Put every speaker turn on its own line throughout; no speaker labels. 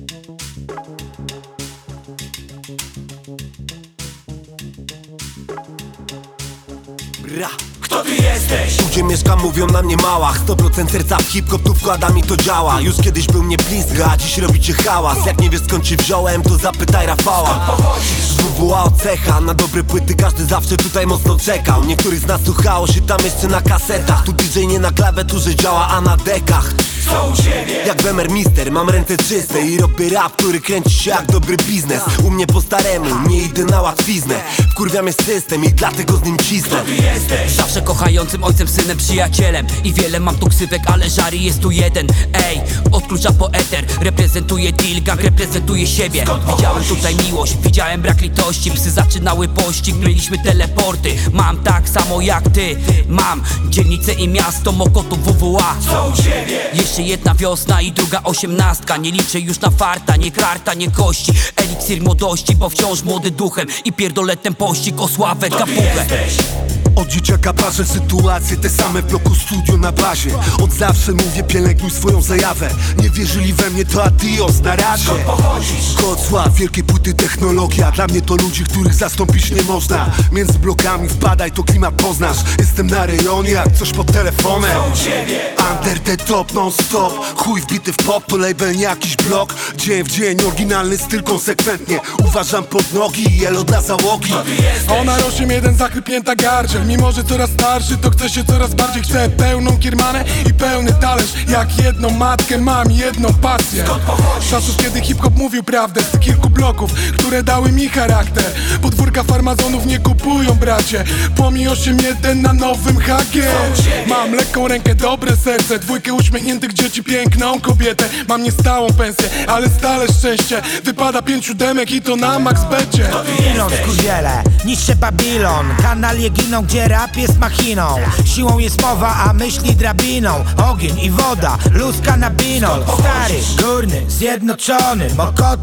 Kto ty jesteś?
Tu gdzie mieszkam mówią na mnie małach 100% serca w hip-hop, tu wkładam i to działa. Już kiedyś był mnie bliska, a dziś robicie hałas. Jak nie wiesz skąd cię wziąłem, to zapytaj Rafała.
Skąd pochodzisz?
WWA od cecha, na dobre płyty każdy zawsze tutaj mocno czekał. Niektórych z nas słuchało się tam jeszcze na kasetach. Tu DJ nie na klawiaturze działa, a na dekach.
Co u ciebie?
Jak Bemer Mister, mam ręce czyste i robię rap, który kręci się jak dobry biznes. U mnie po staremu, nie idę na łatwiznę. Wkurwia mnie system i dlatego z nim cisnę.
Kto ty jesteś?
Zawsze kochającym ojcem, synem, przyjacielem. I wiele mam tu ksywek, ale żary jest tu jeden. Ej, od klucza po eter. Reprezentuję deal gang, reprezentuję siebie. Widziałem tutaj miłość, widziałem brak litości. Psy zaczynały pościg, mieliśmy teleporty. Mam tak samo jak ty. Mam dzielnicę i miasto, Mokotów, WWA.
Co u ciebie?
Jeszcze jedna wiosna i druga 18. Nie liczę już na farta, nie karta, nie kości. Eliksir młodości, bo wciąż młody duchem. I pierdoletem pościg o sławę,
Kto ty
kapuchę.
jesteś?
Od dzieciaka parzę sytuacje te same w bloku, studio na bazie. Od zawsze mówię, pielęgnuj swoją zajawę. Nie wierzyli we mnie, to adios, na razie.
Skąd pochodzisz?
Kocław, wielkie płyty, technologia. Dla mnie to ludzi, których zastąpić nie można. Między blokami wpadaj, to klimat poznasz. Jestem na rejonie, jak coś pod telefonem.
Co u ciebie?
Under the top, non stop. Chuj wbity w pop, to label nie jakiś blok. Dzień w dzień, oryginalny styl konsekwentnie. Uważam pod nogi i elo dla załogi.
Kto ty jesteś?
Ona rośnie jeden zakrypięta gardziel. Mimo że coraz starszy, to chce się coraz bardziej. Chcę pełną kiermanę i pełny talerz. Jak jedną matkę mam, jedną pasję.
Skąd pochodzisz?
Czasów, kiedy hip-hop mówił prawdę. Z kilku bloków, które dały mi charakter. Podwórka farmazonów nie kupują, bracie. Pomij 8-1 na nowym HG. Mam lekką rękę, dobre serce. Dwójkę uśmiechniętych dzieci, piękną kobietę. Mam niestałą pensję, ale stale szczęście. Wypada 5 demek i to na max becie.
Kto ty
Pilon,
jesteś?
skurwiele, niszczy Babilon. Kanal je giną, gdzie rap jest machiną. Siłą jest mowa, a myśli drabiną. Ogień i woda, luska na binol. Stary, górny, zjednoczony.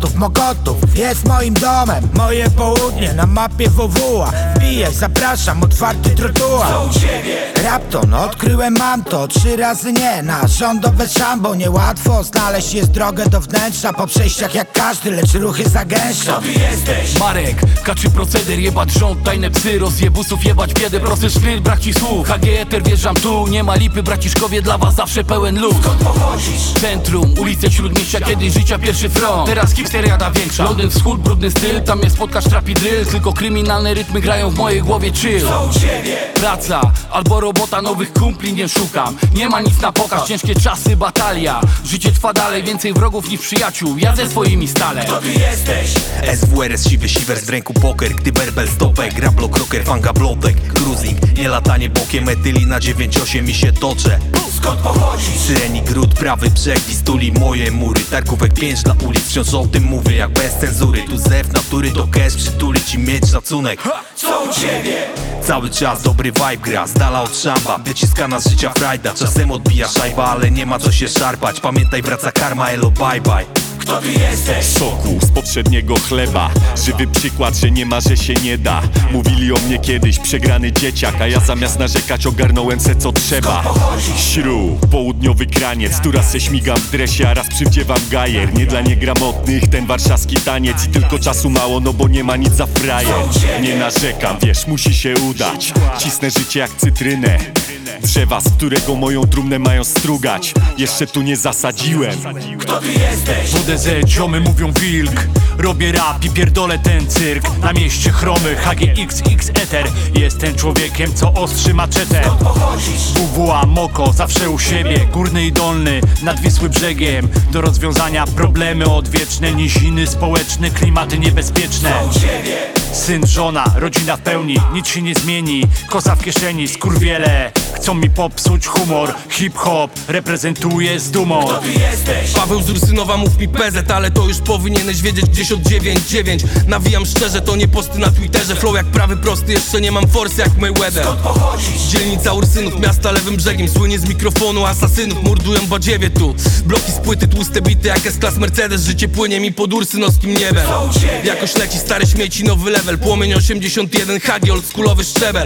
Mokotów jest moim domem. Moje południe na mapie WWA. Wbijaj, zapraszam, otwarty trotuar.
Co u ciebie?
Rapton, odkryłem mam to 3 razy nie. Na rządowe szambo niełatwo znaleźć jest drogę do wnętrza. Po przejściach jak każdy, lecz ruchy zagęszczą.
Kto ty jesteś?
Marek, kaczy proceder, jebać rząd, tajne psy, rozjebusów, jebać biedę, prosty szpil, brak ci słów. HG Eter, wjeżdżam tu, nie ma lipy, braciszkowie, dla was zawsze pełen luz.
Skąd pochodzisz?
Centrum, ulice Śródmieścia, kiedyś życia pierwszy front. Teraz hipsteriada większa. Londyn wschód, brudny styl, tam mnie spotkasz trapi drill. Tylko kryminalne rytmy grają w mojej głowie chill.
Co u ciebie?
Praca albo robota, nowych kumpli nie szukam. Nie ma nic na pokaz, ciężkie czasy, batalia. Życie trwa dalej, więcej wrogów niż przyjaciół. Ja ze swoimi stale.
Kto ty jesteś?
SWRS, siwy siwers, w ręku poker. Gdy berbel stopek, gra block rocker, fanga blotek. Cruising, nie latanie bokiem, etylina 9-8 i się toczę.
Skąd pochodzisz?
Syrenik, gród, prawy brzeg, pistuli, moje mury. Tarkówek 5 dla ulic, wciąż o tym mówię jak bez cenzury. Tu zew natury to cash, przytulić i mieć szacunek.
Co u ciebie?
Cały czas dobry vibe gra, z dala od szamba. Wyciskana z życia frajda, czasem odbija szajba, ale nie ma co się szarpać. Pamiętaj, wraca karma, elo bye bye.
Kto ty jesteś?
Soku z poprzedniego chleba. Żywy przykład, że nie ma, że się nie da. Mówili o mnie kiedyś przegrany dzieciak, a ja zamiast narzekać ogarnąłem se co trzeba. Śrub, południowy kraniec, tu raz se śmigam w dresie, a raz przywdziewam gajer. Nie dla niegramotnych ten warszawski taniec. I tylko czasu mało, no bo nie ma nic za frajer. Nie narzekam, wiesz, musi się udać. Cisnę życie jak cytrynę. Drzewa, z którego moją trumnę mają strugać. Jeszcze tu nie zasadziłem.
Kto ty jesteś?
WDZ, ziomy mówią wilk. Robię rap i pierdolę ten cyrk. Na mieście chromy, HGXX Eter. Jestem człowiekiem, co ostrzy maczetę.
Skąd pochodzisz?
WWA, Moko, zawsze u siebie. Górny i dolny, nad Wisły brzegiem. Do rozwiązania problemy odwieczne. Niziny społeczne, klimaty niebezpieczne.
Co u ciebie?
Syn, żona, rodzina w pełni, nic się nie zmieni. Kosa w kieszeni, skurwiele chcą mi popsuć humor. Hip-hop reprezentuję z dumą.
Kto ty jesteś?
Paweł z Ursynowa, mów mi PZ, ale to już powinieneś wiedzieć gdzieś od 9-9. Nawijam szczerze, to nie posty na Twitterze. Flow jak prawy prosty, jeszcze nie mam forsy jak Mayweather.
Skąd pochodzisz?
Dzielnica Ursynów, miasta lewym brzegiem. Słynie z mikrofonu asasynów, mordują badziewie tu. Bloki z płyty, tłuste bity jak S-Class Mercedes. Życie płynie mi pod ursynowskim niebem.
Co u ciebie?
Jakoś leci stare śmieci, nowy level. Płomień 81, HG, oldschoolowy szczebel.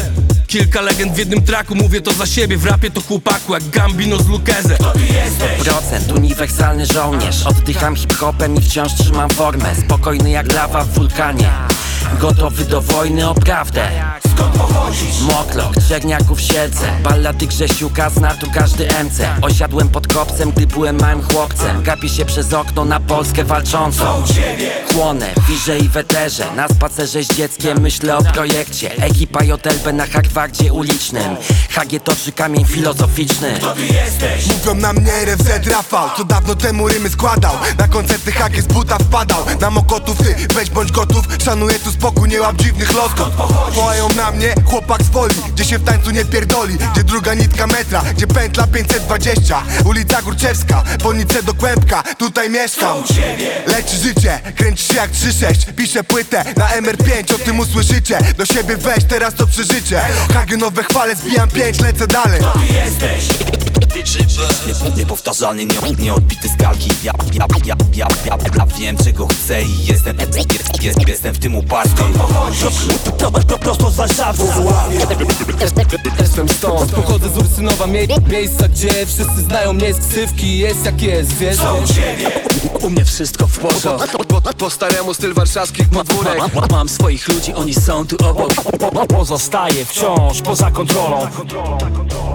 Kilka legend w jednym traku, mówię to za siebie. W rapie to chłopaku jak Gambino z Lucchese.
Procent, uniwersalny żołnierz. Oddycham hip-hopem i wciąż trzymam formę. Spokojny jak lawa w wulkanie, gotowy do wojny o prawdę.
Skąd pochodzisz?
Moklok, Czerniaków, Siedlce, ballady Grzesiuka zna tu każdy MC. Osiadłem pod kopcem, gdy byłem małym chłopcem. Gapię się przez okno na Polskę walczącą. Chłonę, w wirze i weterze. Na spacerze z dzieckiem myślę o projekcie. Ekipa JLB na Harvardzie ulicznym. HG toczy kamień filozoficzny.
Kto ty jesteś?
Mówią na mnie RFZ Rafał, co dawno temu rymy składał. Na koncerty HG z buta wpadał. Na Mokotów ty, weź bądź gotów. Szanuję tu spokój, nie łap dziwnych losków. Wołają na mnie, chłopak z woli, gdzie się w tańcu nie pierdoli. Gdzie druga nitka metra, gdzie pętla 520. Ulica Górczewska, Polnice do Kłębka. Tutaj mieszkam. Leci życie, kręci się jak 3-6. Piszę płytę na MR5, o tym usłyszycie. Do siebie weź, teraz to przeżycie. HG nowe chwale, zbijam 5, lecę dalej.
Kto ty jesteś?
Niepowtarzalny, nieodbity z kalki. Ja wiem czego chcę i jestem w tym uparty.
Prosto z Warszawy.
Jestem stąd, pochodzę z Ursynowa, miejsca gdzie wszyscy znają mnie z ksywki. Jest jak jest, wiesz?
U mnie wszystko w porządku.
Po staremu styl warszawskich podwórek.
Mam swoich ludzi, oni są tu obok.
Pozostaje wciąż poza kontrolą.